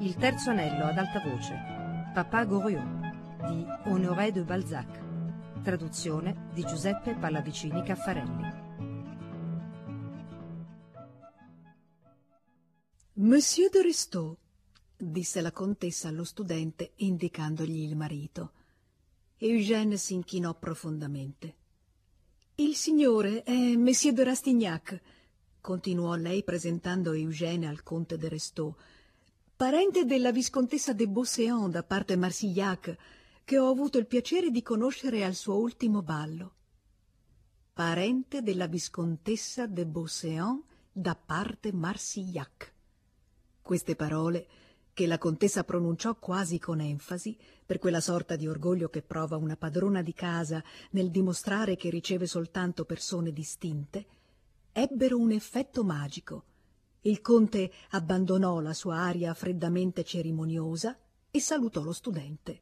Il terzo anello ad alta voce, Papa Goriot, di Honoré de Balzac, traduzione di Giuseppe Pallavicini Caffarelli. Monsieur de Restaud, disse la contessa allo studente indicandogli il marito. Eugène si inchinò profondamente. Il signore è Monsieur de Rastignac, continuò lei presentando Eugène al conte de Restaud, parente della viscontessa de Beauséant da parte Marsillac, che ho avuto il piacere di conoscere al suo ultimo ballo. Parente della viscontessa de Beauséant da parte Marsillac. Queste parole, che la contessa pronunciò quasi con enfasi, per quella sorta di orgoglio che prova una padrona di casa nel dimostrare che riceve soltanto persone distinte, ebbero un effetto magico. Il conte abbandonò la sua aria freddamente cerimoniosa e salutò lo studente.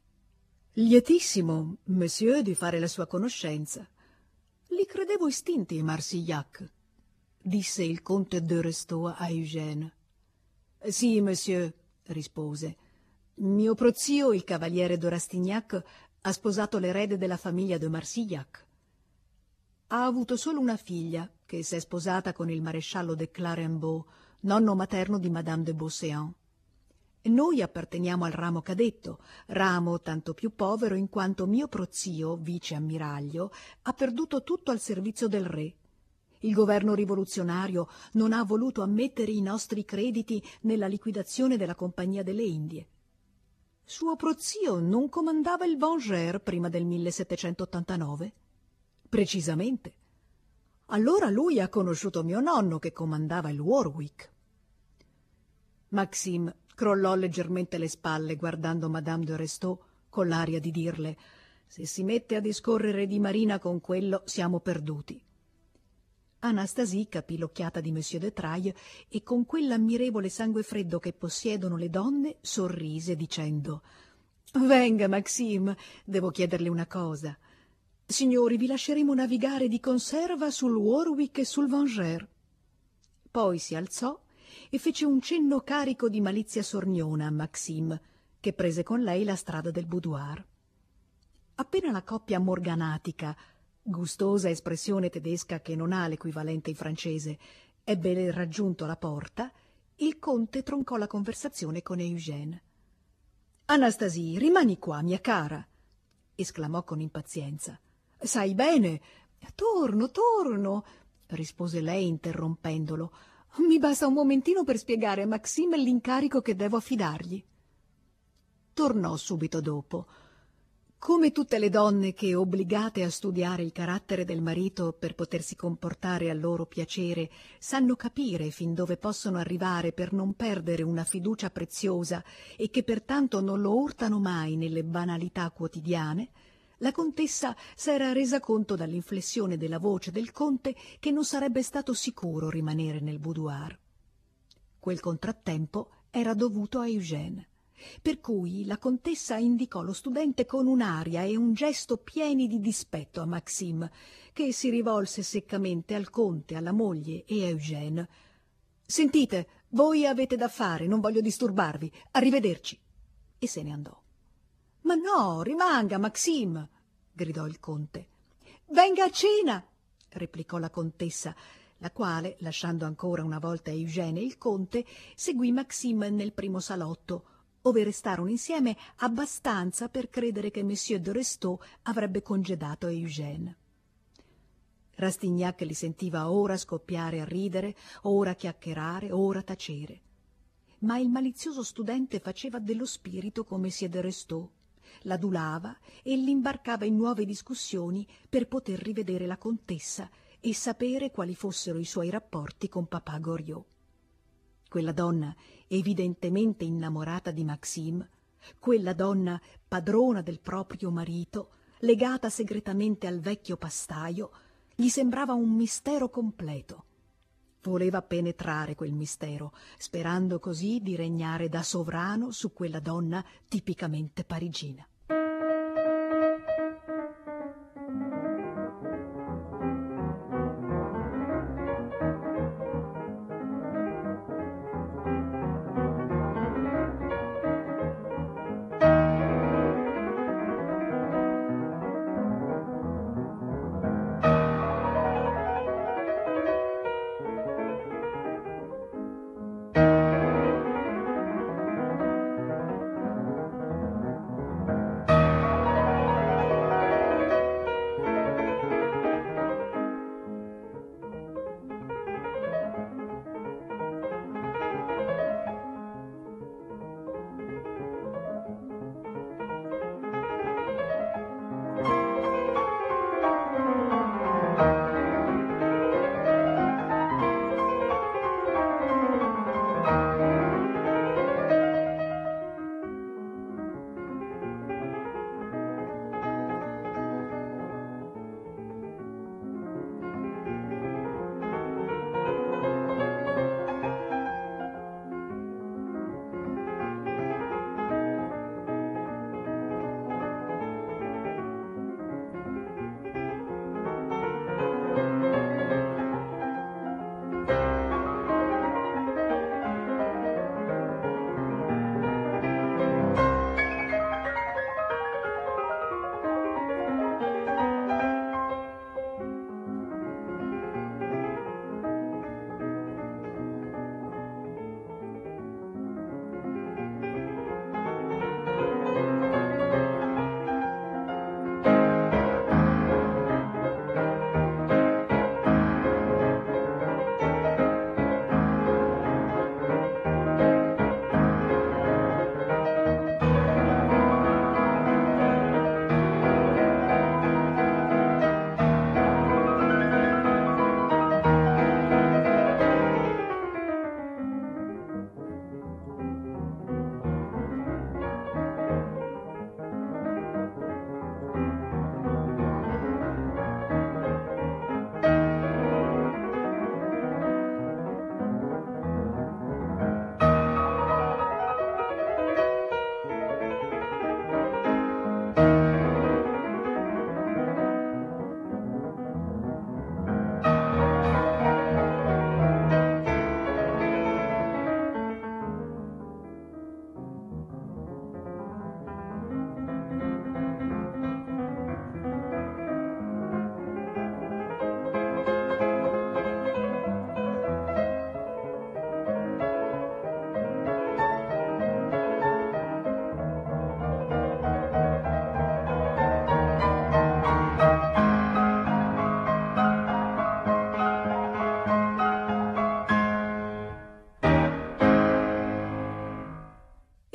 Lietissimo, monsieur, di fare la sua conoscenza. Li credevo estinti i Marsillac, disse il conte de Restaud a Eugène. Sì, monsieur, rispose. Mio prozio, il cavaliere de Rastignac, ha sposato l'erede della famiglia de Marsillac. Ha avuto solo una figlia, che s'è sposata con il maresciallo de Clerembault, nonno materno di Madame de Beauséant. Noi apparteniamo al ramo cadetto, ramo tanto più povero in quanto mio prozio, vice ammiraglio, ha perduto tutto al servizio del re. Il governo rivoluzionario non ha voluto ammettere i nostri crediti nella liquidazione della Compagnia delle Indie. Suo prozio non comandava il Vengeur prima del 1789? Precisamente. Allora lui ha conosciuto mio nonno che comandava il Warwick. Maxime crollò leggermente le spalle guardando Madame de Restaud con l'aria di dirle: se si mette a discorrere di marina con quello siamo perduti. Anastasie capì l'occhiata di Monsieur de Trailles e con quell'ammirevole sangue freddo che possiedono le donne sorrise dicendo: venga Maxime, devo chiederle una cosa. Signori, vi lasceremo navigare di conserva sul Warwick e sul Vengeur. Poi si alzò e fece un cenno carico di malizia sorniona a Maxime, che prese con lei la strada del boudoir. Appena la coppia morganatica, gustosa espressione tedesca che non ha l'equivalente in francese, ebbe raggiunto la porta, il conte troncò la conversazione con Eugène. «Anastasie, rimani qua, mia cara!» esclamò con impazienza. «Sai bene, torno», rispose lei interrompendolo. «Mi basta un momentino per spiegare a Maxime l'incarico che devo affidargli». Tornò subito dopo. Come tutte le donne che, obbligate a studiare il carattere del marito per potersi comportare a loro piacere, sanno capire fin dove possono arrivare per non perdere una fiducia preziosa e che pertanto non lo urtano mai nelle banalità quotidiane, la contessa s'era resa conto dall'inflessione della voce del conte che non sarebbe stato sicuro rimanere nel boudoir. Quel contrattempo era dovuto a Eugène, per cui la contessa indicò lo studente con un'aria e un gesto pieni di dispetto a Maxime, che si rivolse seccamente al conte, alla moglie e a Eugène. «Sentite, voi avete da fare, non voglio disturbarvi. Arrivederci!» E se ne andò. «Ma no, rimanga, Maxime!» gridò il conte. «Venga a cena!» replicò la contessa, la quale, lasciando ancora una volta Eugène e il conte, seguì Maxime nel primo salotto, ove restarono insieme abbastanza per credere che Monsieur de Restaud avrebbe congedato Eugène. Rastignac li sentiva ora scoppiare a ridere, ora chiacchierare, ora tacere. Ma il malizioso studente faceva dello spirito con Monsieur de Restaud, l'adulava e l'imbarcava in nuove discussioni per poter rivedere la contessa e sapere quali fossero i suoi rapporti con Papa Goriot. Quella donna evidentemente innamorata di Maxime, quella donna padrona del proprio marito, legata segretamente al vecchio pastaio, gli sembrava un mistero completo. Voleva penetrare quel mistero, sperando così di regnare da sovrano su quella donna tipicamente parigina.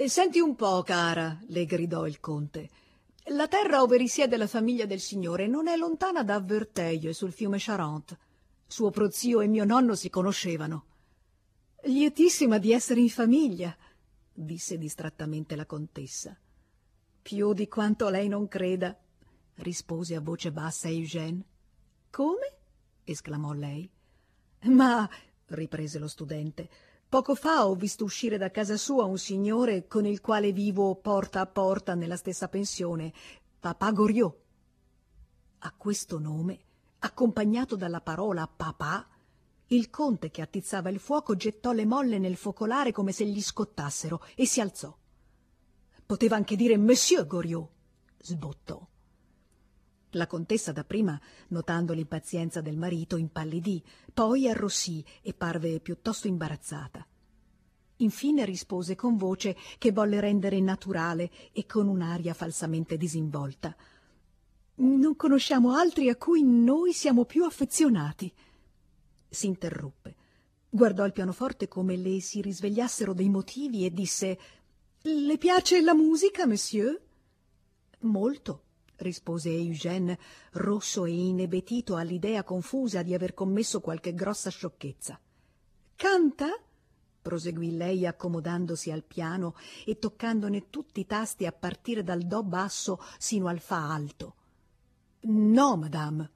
Senti un po', cara, le gridò il conte. La terra ove risiede la famiglia del signore non è lontana da Verteille, sul fiume Charente. Suo prozio e mio nonno si conoscevano. Lietissima di essere in famiglia, disse distrattamente la contessa. Più di quanto lei non creda, rispose a voce bassa Eugène. Come? Esclamò lei. Ma, riprese lo studente, poco fa ho visto uscire da casa sua un signore con il quale vivo porta a porta nella stessa pensione, Papà Goriot. A questo nome, accompagnato dalla parola papà, il conte che attizzava il fuoco gettò le molle nel focolare come se gli scottassero e si alzò. Poteva anche dire Monsieur Goriot, sbottò. La contessa dapprima, notando l'impazienza del marito, impallidì, poi arrossì e parve piuttosto imbarazzata. Infine rispose con voce che volle rendere naturale e con un'aria falsamente disinvolta. Non conosciamo altri a cui noi siamo più affezionati. Si interruppe, guardò il pianoforte come le si risvegliassero dei motivi e disse: «Le piace la musica, monsieur?» «Molto», rispose Eugène, rosso e inebetito all'idea confusa di aver commesso qualche grossa sciocchezza. «Canta?» proseguì lei accomodandosi al piano e toccandone tutti i tasti a partire dal do basso sino al fa alto. «No, madame».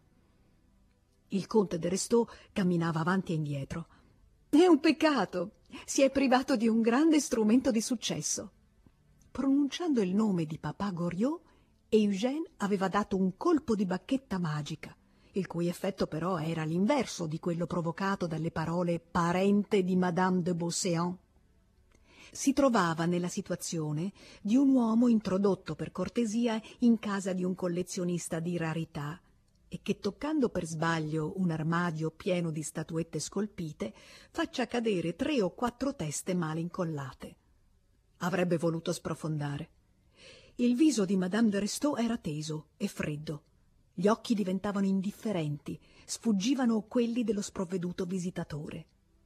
Il conte de Restaud camminava avanti e indietro. «È un peccato, si è privato di un grande strumento di successo». Pronunciando il nome di Papà Goriot, Eugène aveva dato un colpo di bacchetta magica, il cui effetto però era l'inverso di quello provocato dalle parole parente di Madame de Beauséant. Si trovava nella situazione di un uomo introdotto per cortesia in casa di un collezionista di rarità e che, toccando per sbaglio un armadio pieno di statuette scolpite, faccia cadere 3 o 4 teste male incollate. Avrebbe voluto sprofondare. Il viso di Madame de Restaud era teso e freddo. Gli occhi diventavano indifferenti, sfuggivano quelli dello sprovveduto visitatore.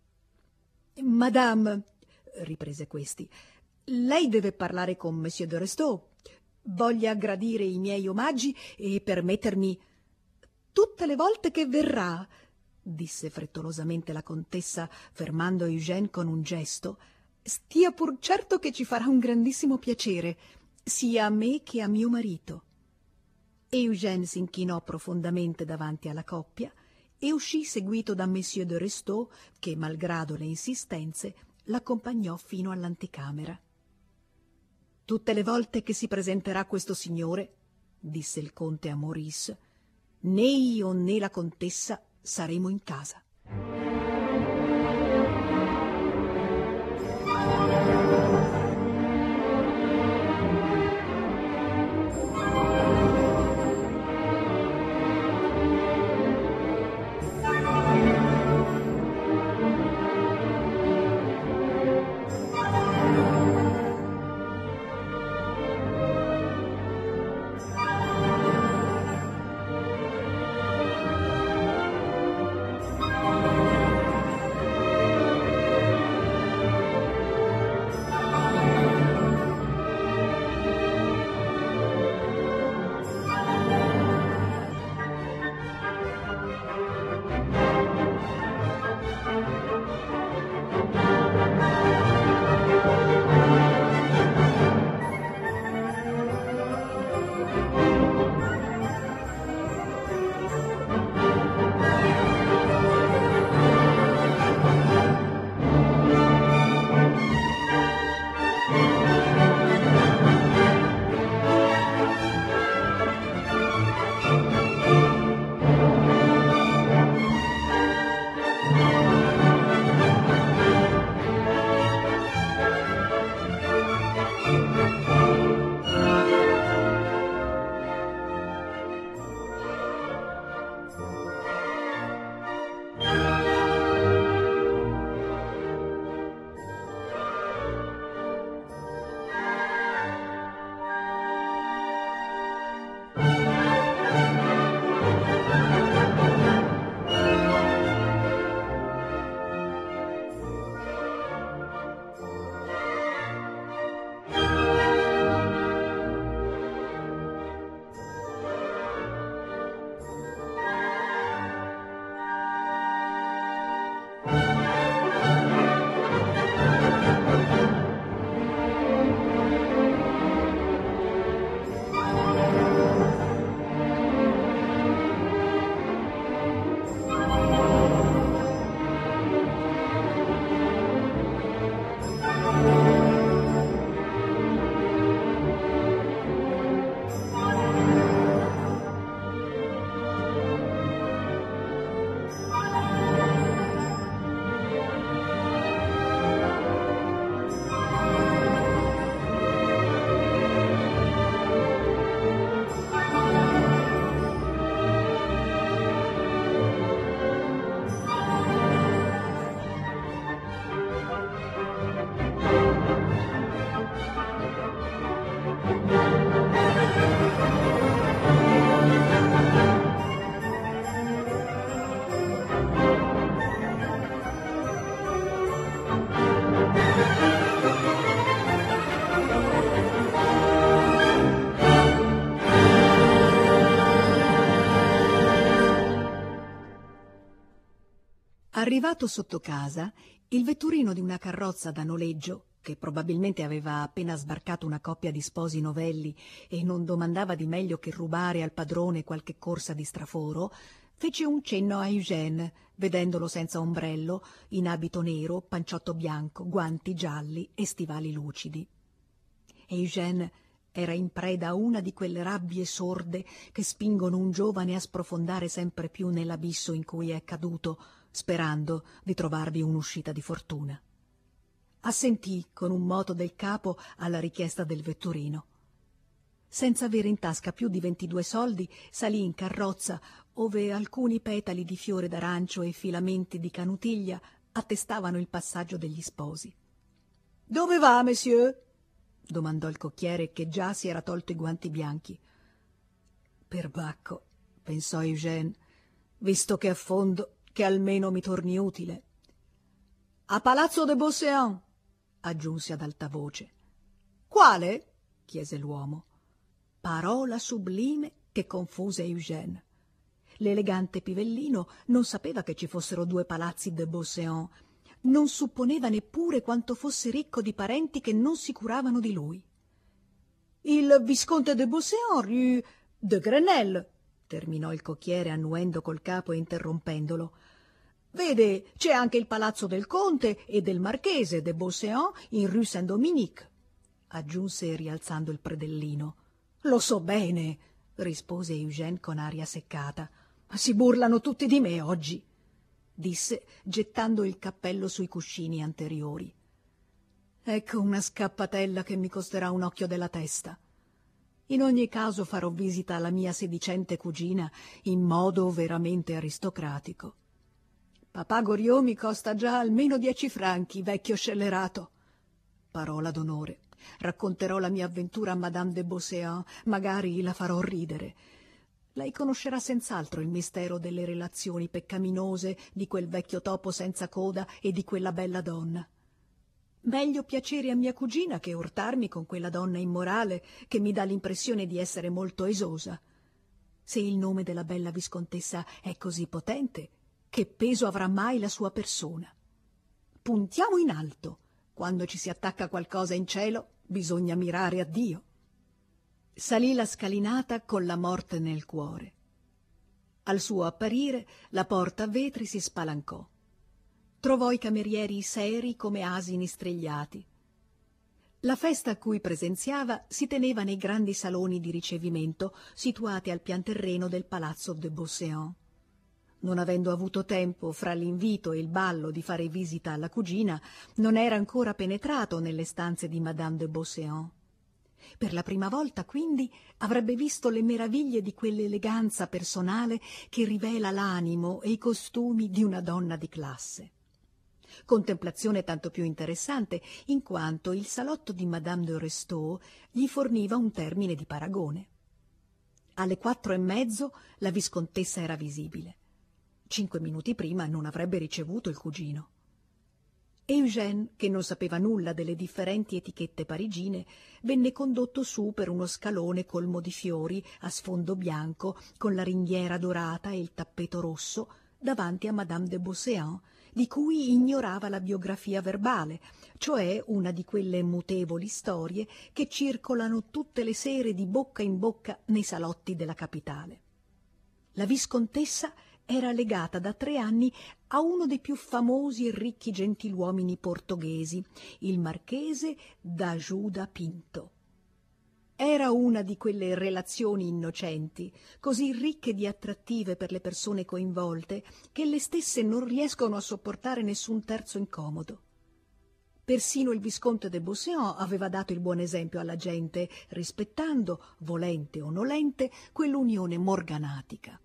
«Madame», riprese questi, «lei deve parlare con Monsieur de Restaud. Voglia gradire i miei omaggi e permettermi...» «Tutte le volte che verrà», disse frettolosamente la contessa, fermando Eugène con un gesto, «stia pur certo che ci farà un grandissimo piacere, sia a me che a mio marito». Eugène s'inchinò profondamente davanti alla coppia e uscì seguito da Monsieur de Restaud, che, malgrado le insistenze, l'accompagnò fino all'anticamera. «Tutte le volte che si presenterà questo signore», disse il conte a Maurice, «né io né la contessa saremo in casa». Arrivato sotto casa, il vetturino di una carrozza da noleggio, che probabilmente aveva appena sbarcato una coppia di sposi novelli e non domandava di meglio che rubare al padrone qualche corsa di straforo, fece un cenno a Eugène, vedendolo senza ombrello, in abito nero, panciotto bianco, guanti gialli e stivali lucidi. Eugène era in preda a una di quelle rabbie sorde che spingono un giovane a sprofondare sempre più nell'abisso in cui è caduto, sperando di trovarvi un'uscita di fortuna. Assentì con un moto del capo alla richiesta del vetturino. Senza avere in tasca più di 22 soldi, salì in carrozza, ove alcuni petali di fiore d'arancio e filamenti di canutiglia attestavano il passaggio degli sposi. «Dove va, monsieur?» domandò il cocchiere, che già si era tolto i guanti bianchi. «Perbacco», pensò Eugène, «visto che affondo, che almeno mi torni utile». «A Palazzo de Beauséant», aggiunse ad alta voce. «Quale?» chiese l'uomo. Parola sublime che confuse Eugène. L'elegante pivellino non sapeva che ci fossero 2 palazzi de Beauséant, non supponeva neppure quanto fosse ricco di parenti che non si curavano di lui. «Il visconte de Beauséant, rue de Grenelle», terminò il cocchiere annuendo col capo e interrompendolo. «Vede, c'è anche il palazzo del conte e del marchese de Beauséant in rue Saint-Dominique», aggiunse rialzando il predellino. «Lo so bene», rispose Eugène con aria seccata. «Si burlano tutti di me oggi», disse gettando il cappello sui cuscini anteriori. «Ecco una scappatella che mi costerà un occhio della testa. In ogni caso farò visita alla mia sedicente cugina in modo veramente aristocratico. Papà Goriot mi costa già almeno 10 franchi, vecchio scellerato. Parola d'onore, racconterò la mia avventura a Madame de Beauséant, magari la farò ridere. Lei conoscerà senz'altro il mistero delle relazioni peccaminose di quel vecchio topo senza coda e di quella bella donna. Meglio piacere a mia cugina che urtarmi con quella donna immorale che mi dà l'impressione di essere molto esosa. Se il nome della bella viscontessa è così potente, che peso avrà mai la sua persona? Puntiamo in alto. Quando ci si attacca qualcosa in cielo, bisogna mirare a Dio. Salì la scalinata con la morte nel cuore. Al suo apparire la porta a vetri si spalancò. Trovò i camerieri seri come asini strigliati. La festa a cui presenziava si teneva nei grandi saloni di ricevimento situati al pian terreno del palazzo de Beauséant. Non avendo avuto tempo fra l'invito e il ballo di fare visita alla cugina, non era ancora penetrato nelle stanze di Madame de Beauséant. Per la prima volta, quindi, avrebbe visto le meraviglie di quell'eleganza personale che rivela l'animo e i costumi di una donna di classe. Contemplazione tanto più interessante in quanto il salotto di Madame de Restaud gli forniva un termine di paragone. Alle 4:30 la viscontessa era visibile. 5 minuti prima non avrebbe ricevuto il cugino. Eugène, che non sapeva nulla delle differenti etichette parigine, venne condotto su per uno scalone colmo di fiori a sfondo bianco, con la ringhiera dorata e il tappeto rosso, davanti a Madame de Beauséant, di cui ignorava la biografia verbale, cioè una di quelle mutevoli storie che circolano tutte le sere di bocca in bocca nei salotti della capitale. La viscontessa era legata da 3 anni a uno dei più famosi e ricchi gentiluomini portoghesi, il marchese d'Ajuda Pinto. Era una di quelle relazioni innocenti, così ricche di attrattive per le persone coinvolte, che le stesse non riescono a sopportare nessun terzo incomodo. Persino il visconte de Beauséant aveva dato il buon esempio alla gente, rispettando, volente o nolente, quell'unione morganatica.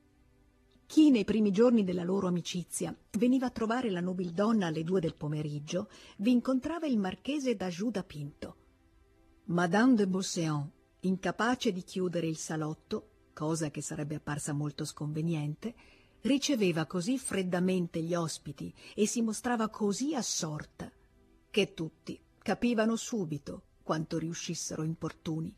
Chi nei primi giorni della loro amicizia veniva a trovare la nobildonna alle 2 del pomeriggio, vi incontrava il marchese d'Ajuda Pinto. Madame de Beauséant, incapace di chiudere il salotto, cosa che sarebbe apparsa molto sconveniente, riceveva così freddamente gli ospiti e si mostrava così assorta che tutti capivano subito quanto riuscissero importuni.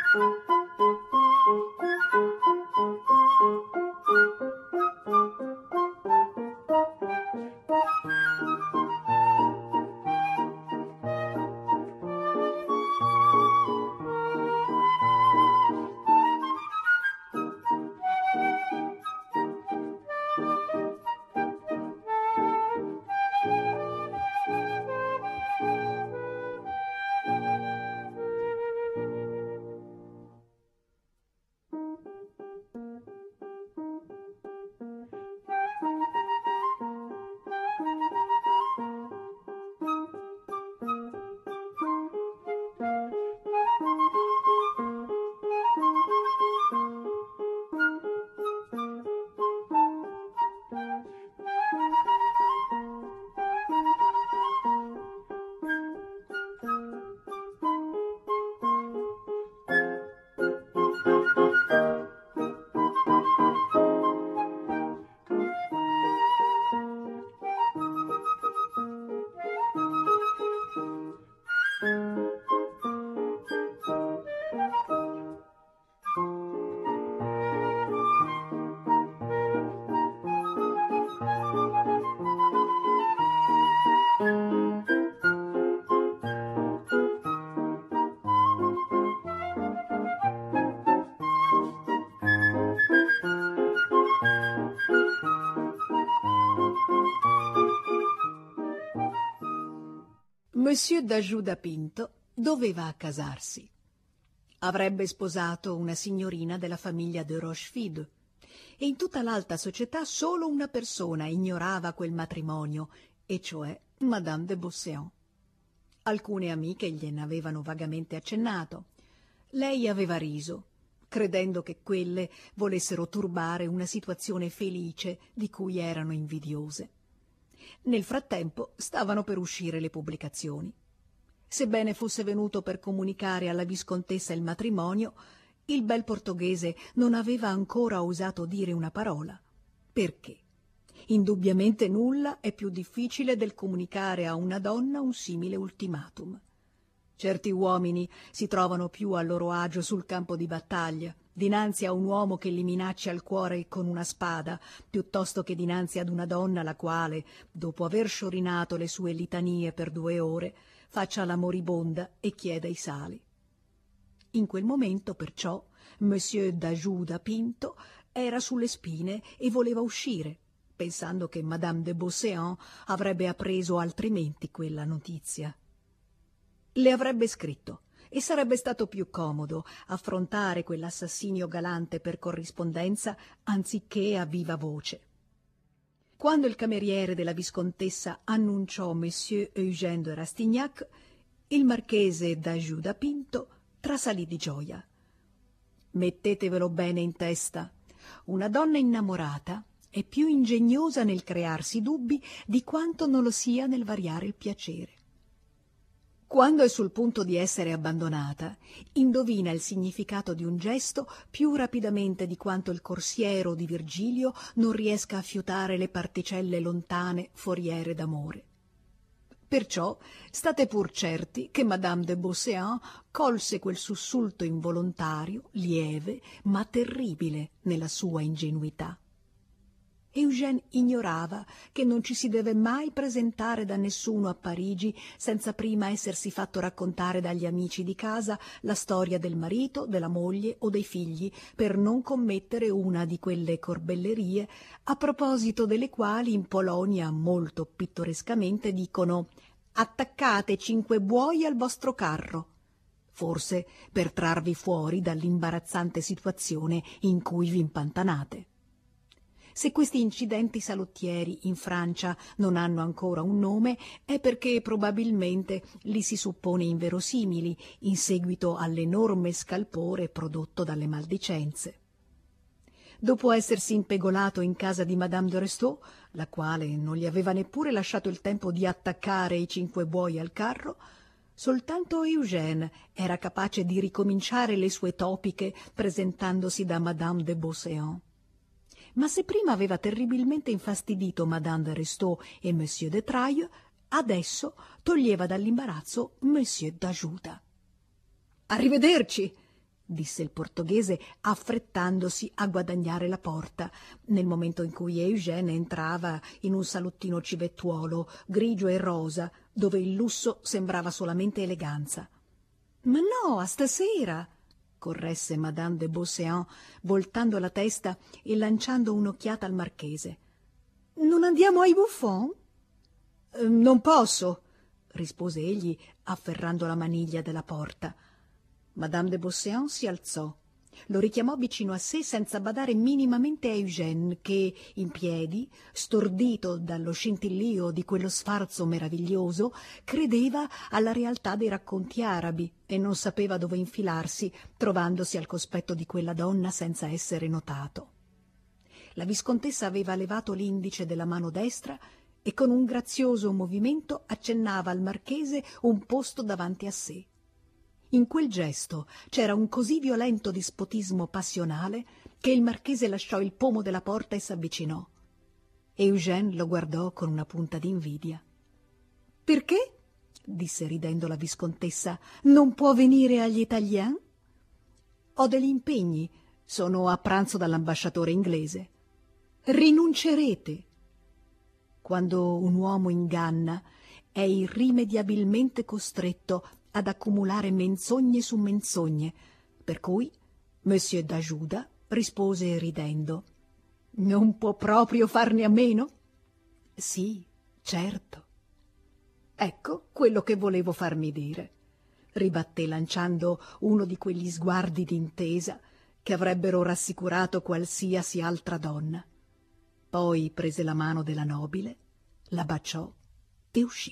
Monsieur d'Ajuda Pinto doveva accasarsi. Avrebbe sposato una signorina della famiglia de Rochefide e in tutta l'alta società solo una persona ignorava quel matrimonio, e cioè Madame de Beauséant. Alcune amiche gliene avevano vagamente accennato. Lei aveva riso, credendo che quelle volessero turbare una situazione felice di cui erano invidiose. Nel frattempo stavano per uscire le pubblicazioni. Sebbene fosse venuto per comunicare alla viscontessa il matrimonio, il bel portoghese non aveva ancora osato dire una parola. Perché? Indubbiamente nulla è più difficile del comunicare a una donna un simile ultimatum. Certi uomini si trovano più a loro agio sul campo di battaglia, dinanzi a un uomo che li minaccia il cuore con una spada, piuttosto che dinanzi ad una donna la quale, dopo aver sciorinato le sue litanie per 2 ore, faccia la moribonda e chieda i sali. In quel momento, perciò, Monsieur d'Ajuda Pinto era sulle spine e voleva uscire, pensando che Madame de Beauséant avrebbe appreso altrimenti quella notizia. Le avrebbe scritto e sarebbe stato più comodo affrontare quell'assassinio galante per corrispondenza anziché a viva voce. Quando il cameriere della viscontessa annunciò Monsieur Eugène de Rastignac, il marchese d'Ajuda Pinto trasalì di gioia. Mettetevelo bene in testa, una donna innamorata è più ingegnosa nel crearsi dubbi di quanto non lo sia nel variare il piacere. Quando è sul punto di essere abbandonata, indovina il significato di un gesto più rapidamente di quanto il corsiero di Virgilio non riesca a fiutare le particelle lontane foriere d'amore. Perciò state pur certi che Madame de Beauséant colse quel sussulto involontario, lieve, ma terribile nella sua ingenuità. Eugène ignorava che non ci si deve mai presentare da nessuno a Parigi senza prima essersi fatto raccontare dagli amici di casa la storia del marito, della moglie o dei figli, per non commettere una di quelle corbellerie a proposito delle quali in Polonia molto pittorescamente dicono «attaccate 5 buoi al vostro carro», forse per trarvi fuori dall'imbarazzante situazione in cui vi impantanate. Se questi incidenti salottieri in Francia non hanno ancora un nome è perché probabilmente li si suppone inverosimili in seguito all'enorme scalpore prodotto dalle maldicenze. Dopo essersi impegolato in casa di Madame de Restaud, la quale non gli aveva neppure lasciato il tempo di attaccare i 5 buoi al carro, soltanto Eugène era capace di ricominciare le sue topiche presentandosi da Madame de Beauséant. Ma se prima aveva terribilmente infastidito Madame de Restaud e Monsieur de Trailles, adesso toglieva dall'imbarazzo Monsieur d'Ajuda. «Arrivederci!» disse il portoghese, affrettandosi a guadagnare la porta, nel momento in cui Eugène entrava in un salottino civettuolo, grigio e rosa, dove il lusso sembrava solamente eleganza. «Ma no, a stasera!» corresse Madame de Beauséant, voltando la testa e lanciando un'occhiata al marchese. «Non andiamo ai Buffon?» «Non posso», rispose egli, afferrando la maniglia della porta. Madame de Beauséant si alzò, lo richiamò vicino a sé senza badare minimamente a Eugène che, in piedi, stordito dallo scintillio di quello sfarzo meraviglioso, credeva alla realtà dei racconti arabi e non sapeva dove infilarsi, trovandosi al cospetto di quella donna senza essere notato. La viscontessa aveva levato l'indice della mano destra e con un grazioso movimento accennava al marchese un posto davanti a sé. In quel gesto c'era un così violento dispotismo passionale che il marchese lasciò il pomo della porta e s'avvicinò. Eugène lo guardò con una punta d'invidia. «Perché?» disse ridendo la viscontessa. «Non può venire agli Italiens?» «Ho degli impegni. Sono a pranzo dall'ambasciatore inglese». «Rinuncerete?» Quando un uomo inganna è irrimediabilmente costretto ad accumulare menzogne su menzogne, per cui Monsieur d'Ajuda rispose ridendo: «Non può proprio farne a meno?» «Sì, certo». «Ecco quello che volevo farmi dire», ribatté lanciando uno di quegli sguardi d'intesa che avrebbero rassicurato qualsiasi altra donna. Poi prese la mano della nobile, la baciò e uscì.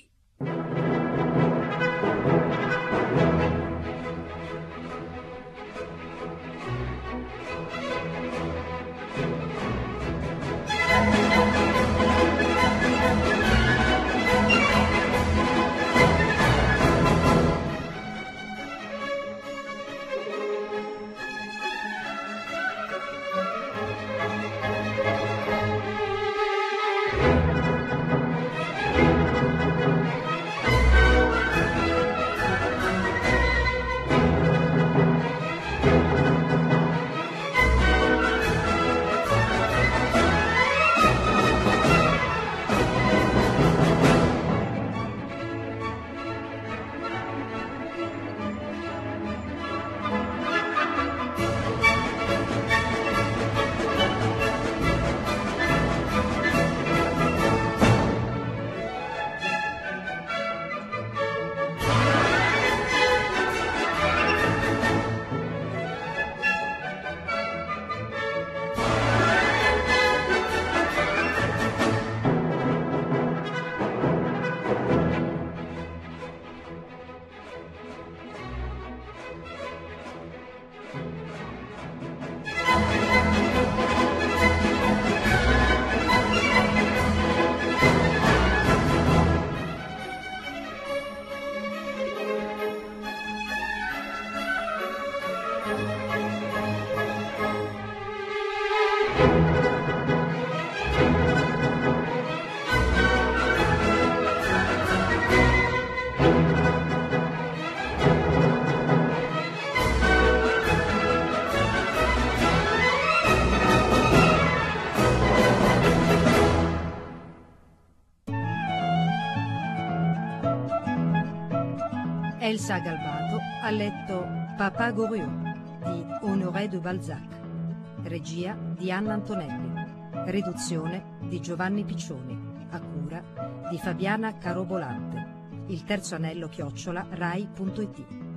Elsa Galbato ha letto Papa Goriot di Honoré de Balzac, regia di Anna Antonelli, riduzione di Giovanni Piccioni, a cura di Fabiana Carobolante. Il terzo anello @rai.it